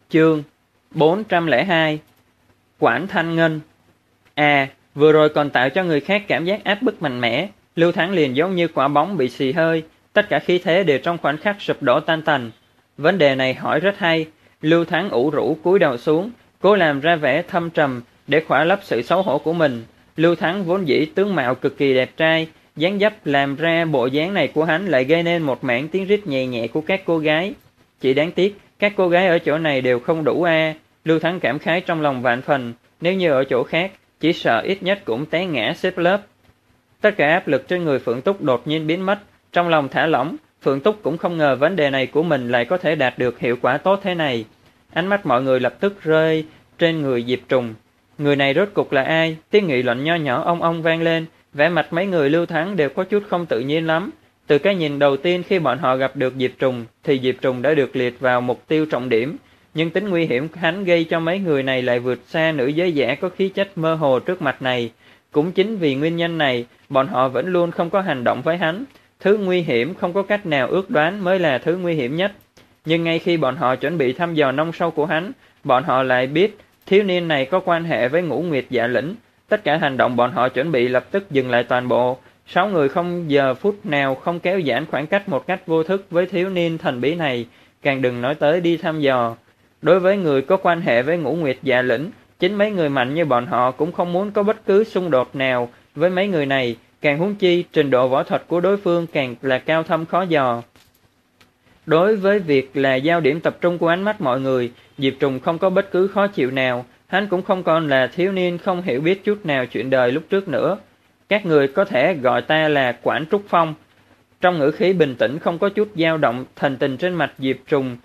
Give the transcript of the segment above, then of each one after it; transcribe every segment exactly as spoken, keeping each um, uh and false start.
Chương bốn trăm lẻ hai. Quản Thanh Ngân. À, vừa rồi còn tạo cho người khác cảm giác áp bức mạnh mẽ, Lưu Thắng liền giống như quả bóng bị xì hơi, tất cả khí thế đều trong khoảnh khắc sụp đổ tan tành. Vấn đề này hỏi rất hay. Lưu Thắng ủ rũ cúi đầu xuống, cố làm ra vẻ thâm trầm để khỏa lấp sự xấu hổ của mình. Lưu Thắng vốn dĩ tướng mạo cực kỳ đẹp trai, dáng dấp làm ra bộ dáng này của hắn lại gây nên một mảng tiếng rít nhẹ nhẹ của các cô gái. Chỉ đáng tiếc, các cô gái ở chỗ này đều không đủ a. Lưu Thắng cảm khái trong lòng vạn phần, nếu như ở chỗ khác, chỉ sợ ít nhất cũng té ngã xếp lớp. Tất cả áp lực trên người Phượng Túc đột nhiên biến mất, trong lòng thả lỏng. Phượng Túc cũng không ngờ vấn đề này của mình lại có thể đạt được hiệu quả tốt thế này. Ánh mắt mọi người lập tức rơi trên người Diệp Trùng. Người này rốt cục là ai? Tiếng nghị luận nho nhỏ ong ong vang lên, vẻ mặt mấy người Lưu Thắng đều có chút không tự nhiên lắm. Từ cái nhìn đầu tiên khi bọn họ gặp được Diệp Trùng, thì Diệp Trùng đã được liệt vào mục tiêu trọng điểm. Nhưng tính nguy hiểm hắn gây cho mấy người này lại vượt xa nữ giới giả có khí chất mơ hồ trước mặt này. Cũng chính vì nguyên nhân này, bọn họ vẫn luôn không có hành động với hắn. Thứ nguy hiểm không có cách nào ước đoán mới là thứ nguy hiểm nhất. Nhưng ngay khi bọn họ chuẩn bị thăm dò nông sâu của hắn, bọn họ lại biết thiếu niên này có quan hệ với Ngũ Nguyệt Dạ Lĩnh. Tất cả hành động bọn họ chuẩn bị lập tức dừng lại toàn bộ. Sáu người không giờ phút nào không kéo giãn khoảng cách một cách vô thức với thiếu niên thần bí này, càng đừng nói tới đi thăm dò. Đối với người có quan hệ với Ngũ Nguyệt Dạ Lĩnh, chính mấy người mạnh như bọn họ cũng không muốn có bất cứ xung đột nào với mấy người này, càng huống chi trình độ võ thuật của đối phương càng là cao thâm khó dò. Đối với việc là giao điểm tập trung của ánh mắt mọi người, Diệp Trùng không có bất cứ khó chịu nào, hắn cũng không còn là thiếu niên không hiểu biết chút nào chuyện đời lúc trước nữa. Các người có thể gọi ta là Quản Trúc Phong. Trong ngữ khí bình tĩnh không có chút dao động, thần tình trên mặt Diệp Trùng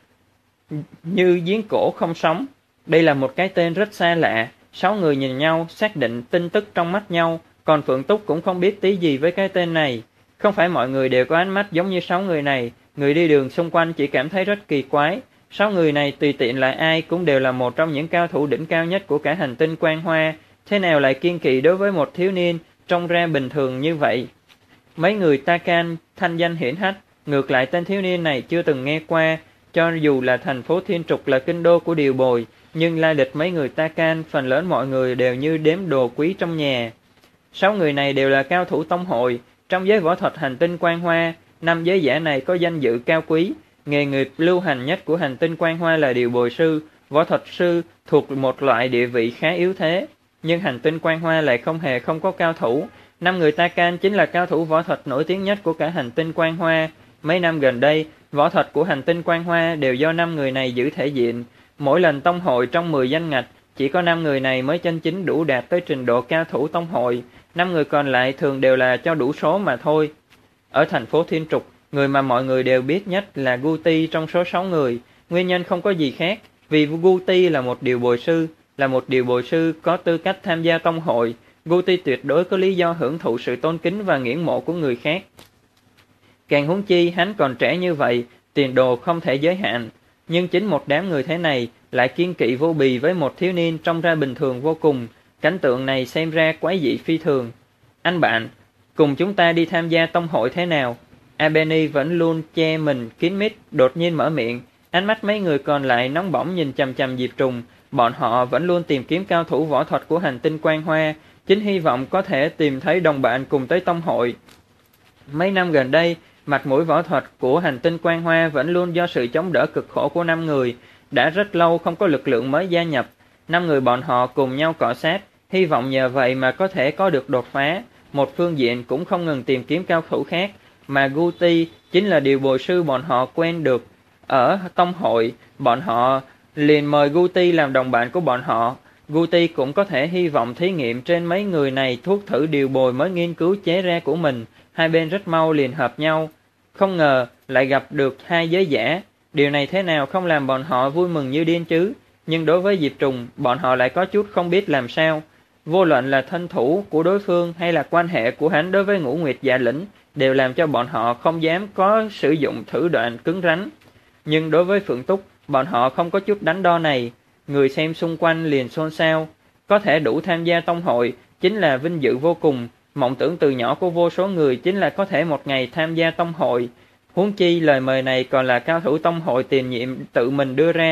như giếng cổ không sóng. Đây là một cái tên rất xa lạ. Sáu người nhìn nhau, xác định tin tức trong mắt nhau, còn Phượng Túc cũng không biết tí gì với cái tên này. Không phải mọi người đều có ánh mắt giống như sáu người này, người đi đường xung quanh chỉ cảm thấy rất kỳ quái. Sáu người này tùy tiện là ai cũng đều là một trong những cao thủ đỉnh cao nhất của cả hành tinh Quan Hoa, thế nào lại kiên kỵ đối với một thiếu niên trông ra bình thường như vậy. Mấy người Takan thanh danh hiển hách, ngược lại tên thiếu niên này chưa từng nghe qua. Cho dù là thành phố Thiên Trục là kinh đô của Điều Bồi, nhưng lai lịch mấy người Takan phần lớn mọi người đều như đếm đồ quý trong nhà. Sáu người này đều là cao thủ tông hội. Trong giới võ thuật hành tinh Quan Hoa, năm giới giả này có danh dự cao quý. Nghề nghiệp lưu hành nhất của hành tinh Quan Hoa là điều bồi sư, võ thuật sư thuộc một loại địa vị khá yếu thế. Nhưng hành tinh Quan Hoa lại không hề không có cao thủ. Năm người Takan chính là cao thủ võ thuật nổi tiếng nhất của cả hành tinh Quan Hoa. Mấy năm gần đây, võ thuật của hành tinh Quan Hoa đều do năm người này giữ thể diện. Mỗi lần tông hội trong mười danh ngạch, chỉ có năm người này mới chân chính đủ đạt tới trình độ cao thủ tông hội. Năm người còn lại thường đều là cho đủ số mà thôi. Ở thành phố Thiên Trục, người mà mọi người đều biết nhất là Guti trong số sáu người. Nguyên nhân không có gì khác, vì Guti là một điều bồi sư, là một điều bồi sư có tư cách tham gia tông hội. Guti tuyệt đối có lý do hưởng thụ sự tôn kính và ngưỡng mộ của người khác. Càng huống chi hắn còn trẻ như vậy, tiền đồ không thể giới hạn. Nhưng chính một đám người thế này lại kiên kỵ vô bì với một thiếu niên trông ra bình thường vô cùng. Cảnh tượng này xem ra quái dị phi thường. Anh bạn, cùng chúng ta đi tham gia tông hội thế nào? Albany vẫn luôn che mình kín mít, đột nhiên mở miệng. Ánh mắt mấy người còn lại nóng bỏng nhìn chằm chằm Diệp Trùng. Bọn họ vẫn luôn tìm kiếm cao thủ võ thuật của hành tinh Quan Hoa, chính hy vọng có thể tìm thấy đồng bạn cùng tới tông hội. Mấy năm gần đây, mặt mũi võ thuật của hành tinh Quan Hoa vẫn luôn do sự chống đỡ cực khổ của năm người. Đã rất lâu không có lực lượng mới gia nhập. Năm người bọn họ cùng nhau cọ sát, hy vọng nhờ vậy mà có thể có được đột phá. Một phương diện cũng không ngừng tìm kiếm cao thủ khác, mà Guti chính là điều bồi sư bọn họ quen được. Ở tông hội, bọn họ liền mời Guti làm đồng bạn của bọn họ. Guti cũng có thể hy vọng thí nghiệm trên mấy người này thuốc thử điều bồi mới nghiên cứu chế ra của mình. Hai bên rất mau liền hợp nhau. Không ngờ lại gặp được hai giới giả. Điều này thế nào không làm bọn họ vui mừng như điên chứ. Nhưng đối với Diệp Trùng, bọn họ lại có chút không biết làm sao. Vô luận là thân thủ của đối phương hay là quan hệ của hắn đối với Ngũ Nguyệt Dạ Lĩnh đều làm cho bọn họ không dám có sử dụng thử đoạn cứng rắn. Nhưng đối với Phượng Túc, bọn họ không có chút đánh đo này. Người xem xung quanh liền xôn xao. Có thể đủ tham gia tông hội chính là vinh dự vô cùng. Mộng tưởng từ nhỏ của vô số người chính là có thể một ngày tham gia tông hội. Huống chi lời mời này còn là cao thủ tông hội tiền nhiệm tự mình đưa ra.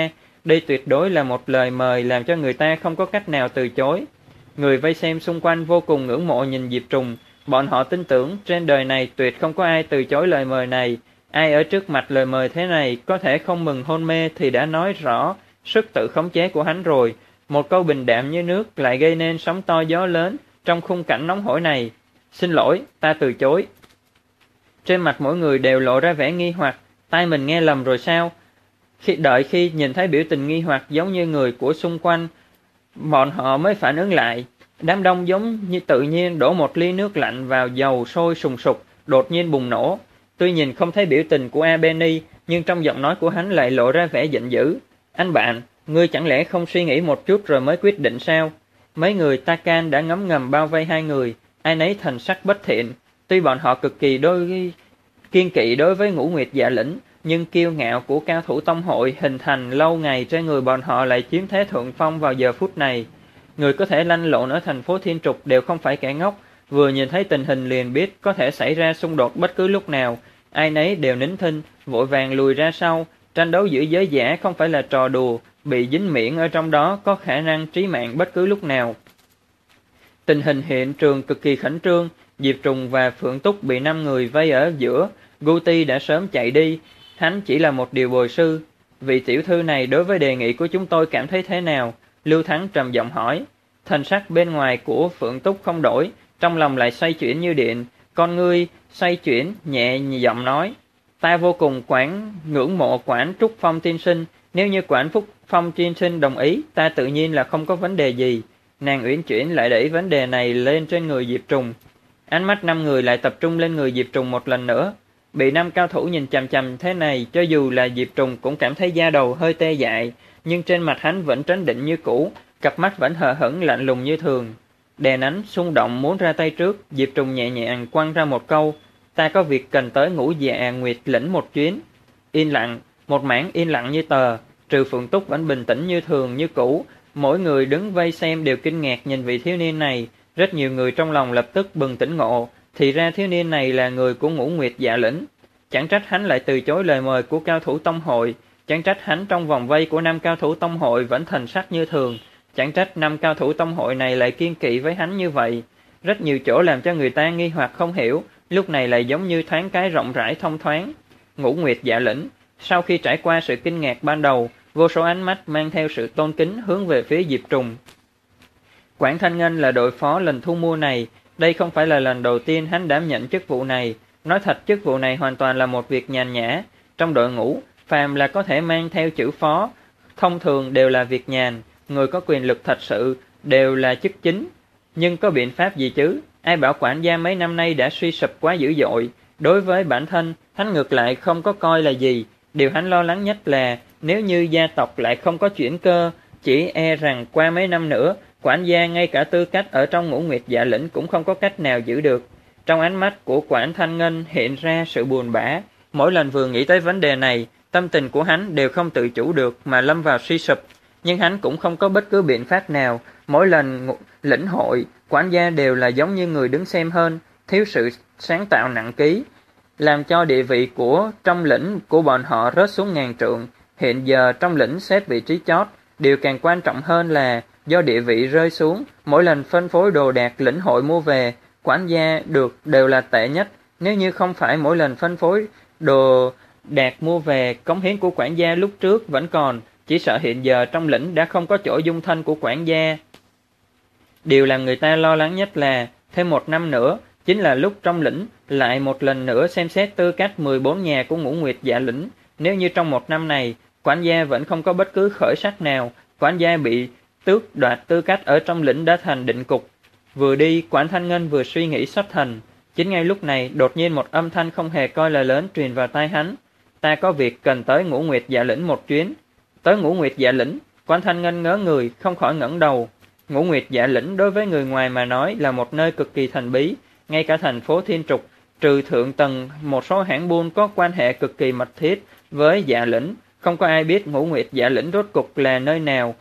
Đây tuyệt đối là một lời mời làm cho người ta không có cách nào từ chối. Người vây xem xung quanh vô cùng ngưỡng mộ nhìn Diệp Trùng, bọn họ tin tưởng trên đời này tuyệt không có ai từ chối lời mời này. Ai ở trước mặt lời mời thế này có thể không mừng hôn mê thì đã nói rõ sức tự khống chế của hắn rồi. Một câu bình đạm như nước lại gây nên sóng to gió lớn trong khung cảnh nóng hổi này. Xin lỗi, ta từ chối. Trên mặt mỗi người đều lộ ra vẻ nghi hoặc, tai mình nghe lầm rồi sao? Khi đợi khi nhìn thấy biểu tình nghi hoặc giống như người của xung quanh, bọn họ mới phản ứng lại. Đám đông giống như tự nhiên đổ một ly nước lạnh vào dầu sôi sùng sục, đột nhiên bùng nổ. Tuy nhìn không thấy biểu tình của Albany, nhưng trong giọng nói của hắn lại lộ ra vẻ giận dữ. Anh bạn, ngươi chẳng lẽ không suy nghĩ một chút rồi mới quyết định sao? Mấy người Takan đã ngấm ngầm bao vây hai người, ai nấy thần sắc bất thiện. Tuy bọn họ cực kỳ đôi kiên kỵ đối với Ngũ Nguyệt Dạ Lĩnh, nhưng kiêu ngạo của cao thủ tông hội hình thành lâu ngày trên người bọn họ lại chiếm thế thượng phong vào giờ phút này. Người có thể lăn lộn ở thành phố Thiên Trục đều không phải kẻ ngốc, vừa nhìn thấy tình hình liền biết có thể xảy ra xung đột bất cứ lúc nào. Ai nấy đều nín thinh, vội vàng lùi ra sau. Tranh đấu giữa giới giả không phải là trò đùa, bị dính miệng ở trong đó có khả năng trí mạng bất cứ lúc nào. Tình hình hiện trường cực kỳ khẩn trương, Diệp Trùng và Phượng Túc bị năm người vây ở giữa. Guti đã sớm chạy đi, hắn chỉ là một điều bồi sư. Vị tiểu thư này đối với đề nghị của chúng tôi cảm thấy thế nào? Lưu Thắng trầm giọng hỏi. Thần sắc bên ngoài của Phượng Túc không đổi, trong lòng lại xoay chuyển như điện. Con ngươi xoay chuyển, nhẹ giọng nói. Ta vô cùng quản ngưỡng mộ Quản Trúc Phong tiên sinh. Nếu như Quản Phúc Phong tiên sinh đồng ý, ta tự nhiên là không có vấn đề gì. Nàng uyển chuyển lại đẩy vấn đề này lên trên người Diệp Trùng. Ánh mắt năm người lại tập trung lên người Diệp Trùng một lần nữa. Bị năm cao thủ nhìn chằm chằm thế này, cho dù là Diệp Trùng cũng cảm thấy da đầu hơi tê dại, nhưng trên mặt hắn vẫn trấn định như cũ, cặp mắt vẫn hờ hững lạnh lùng như thường. Đè nén xung động muốn ra tay trước, Diệp Trùng nhẹ nhàng quăng ra một câu, ta có việc cần tới Ngũ Dạ Nguyệt Lĩnh một chuyến. Yên lặng, một mảng yên lặng như tờ, trừ Phượng Túc vẫn bình tĩnh như thường như cũ. Mỗi người đứng vây xem đều kinh ngạc nhìn vị thiếu niên này, rất nhiều người trong lòng lập tức bừng tỉnh ngộ, thì ra thiếu niên này là người của Ngũ Nguyệt Dạ Lĩnh. Chẳng trách hắn lại từ chối lời mời của cao thủ tông hội, chẳng trách hắn trong vòng vây của năm cao thủ tông hội vẫn thần sắc như thường, chẳng trách năm cao thủ tông hội này lại kiên kỵ với hắn như vậy. Rất nhiều chỗ làm cho người ta nghi hoặc không hiểu, lúc này lại giống như thoáng cái rộng rãi thông thoáng. Ngũ Nguyệt Dạ Lĩnh, sau khi trải qua sự kinh ngạc ban đầu, vô số ánh mắt mang theo sự tôn kính hướng về phía Diệp Trùng. Quản Thanh Ngân là đội phó lần thu mua này, đây không phải là lần đầu tiên hắn đảm nhận chức vụ này. Nói thật, chức vụ này hoàn toàn là một việc nhàn nhã. Trong đội ngũ, phàm là có thể mang theo chữ phó, thông thường đều là việc nhàn, người có quyền lực thật sự đều là chức chính. Nhưng có biện pháp gì chứ? Ai bảo quản gia mấy năm nay đã suy sụp quá dữ dội. Đối với bản thân, hắn ngược lại không có coi là gì. Điều hắn lo lắng nhất là nếu như gia tộc lại không có chuyển cơ, chỉ e rằng qua mấy năm nữa, quản gia ngay cả tư cách ở trong Ngũ Nguyệt Dạ Lĩnh cũng không có cách nào giữ được. Trong ánh mắt của Quản Thanh Ngân hiện ra sự buồn bã. Mỗi lần vừa nghĩ tới vấn đề này, tâm tình của hắn đều không tự chủ được mà lâm vào suy sụp. Nhưng hắn cũng không có bất cứ biện pháp nào. Mỗi lần lĩnh hội, quản gia đều là giống như người đứng xem hơn, thiếu sự sáng tạo nặng ký, làm cho địa vị của trong lĩnh của bọn họ rớt xuống ngàn trượng. Hiện giờ trong lĩnh xếp vị trí chót, điều càng quan trọng hơn là do địa vị rơi xuống, mỗi lần phân phối đồ đạc lĩnh hội mua về, quản gia được đều là tệ nhất. Nếu như không phải mỗi lần phân phối đồ đạc mua về, cống hiến của quản gia lúc trước vẫn còn, chỉ sợ hiện giờ trong lĩnh đã không có chỗ dung thân của quản gia. Điều làm người ta lo lắng nhất là thêm một năm nữa, chính là lúc trong lĩnh lại một lần nữa xem xét tư cách mười bốn nhà của Ngũ Nguyệt Dạ Lĩnh. Nếu như trong một năm này, quản gia vẫn không có bất cứ khởi sắc nào, quản gia bị tước đoạt tư cách ở trong lĩnh đã thành định cục. Vừa đi, Quản Thanh Ngân vừa suy nghĩ sắp thành. Chính ngay lúc này, đột nhiên một âm thanh không hề coi là lớn truyền vào tai hắn. Ta có việc cần tới Ngũ Nguyệt Dạ Lĩnh một chuyến. Tới Ngũ Nguyệt Dạ Lĩnh, Quản Thanh Ngân ngớ người, không khỏi ngẩng đầu. Ngũ Nguyệt Dạ Lĩnh đối với người ngoài mà nói là một nơi cực kỳ thần bí. Ngay cả thành phố Thiên Trục, trừ thượng tầng một số hãng buôn có quan hệ cực kỳ mật thiết với Dạ Lĩnh, không có ai biết Ngũ Nguyệt Dạ Lĩnh rốt cục là nơi nào.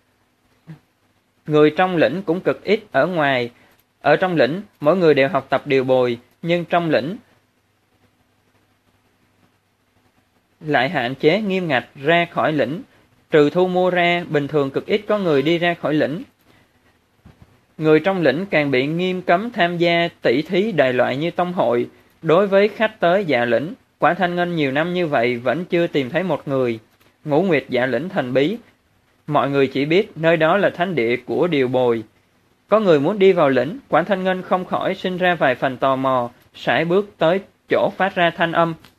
Người trong lĩnh cũng cực ít ở ngoài. Ở trong lĩnh, mỗi người đều học tập điều bồi, nhưng trong lĩnh lại hạn chế nghiêm ngặt ra khỏi lĩnh. Trừ thu mua ra, bình thường cực ít có người đi ra khỏi lĩnh. Người trong lĩnh càng bị nghiêm cấm tham gia tỷ thí đại loại như tông hội. Đối với khách tới dạ lĩnh, Quả Thanh Ngân nhiều năm như vậy vẫn chưa tìm thấy một người. Ngũ Nguyệt dạ lĩnh thần bí, mọi người chỉ biết nơi đó là thánh địa của Điều Bồi. Có người muốn đi vào lĩnh, Quả Thanh Ngân không khỏi sinh ra vài phần tò mò, sải bước tới chỗ phát ra thanh âm.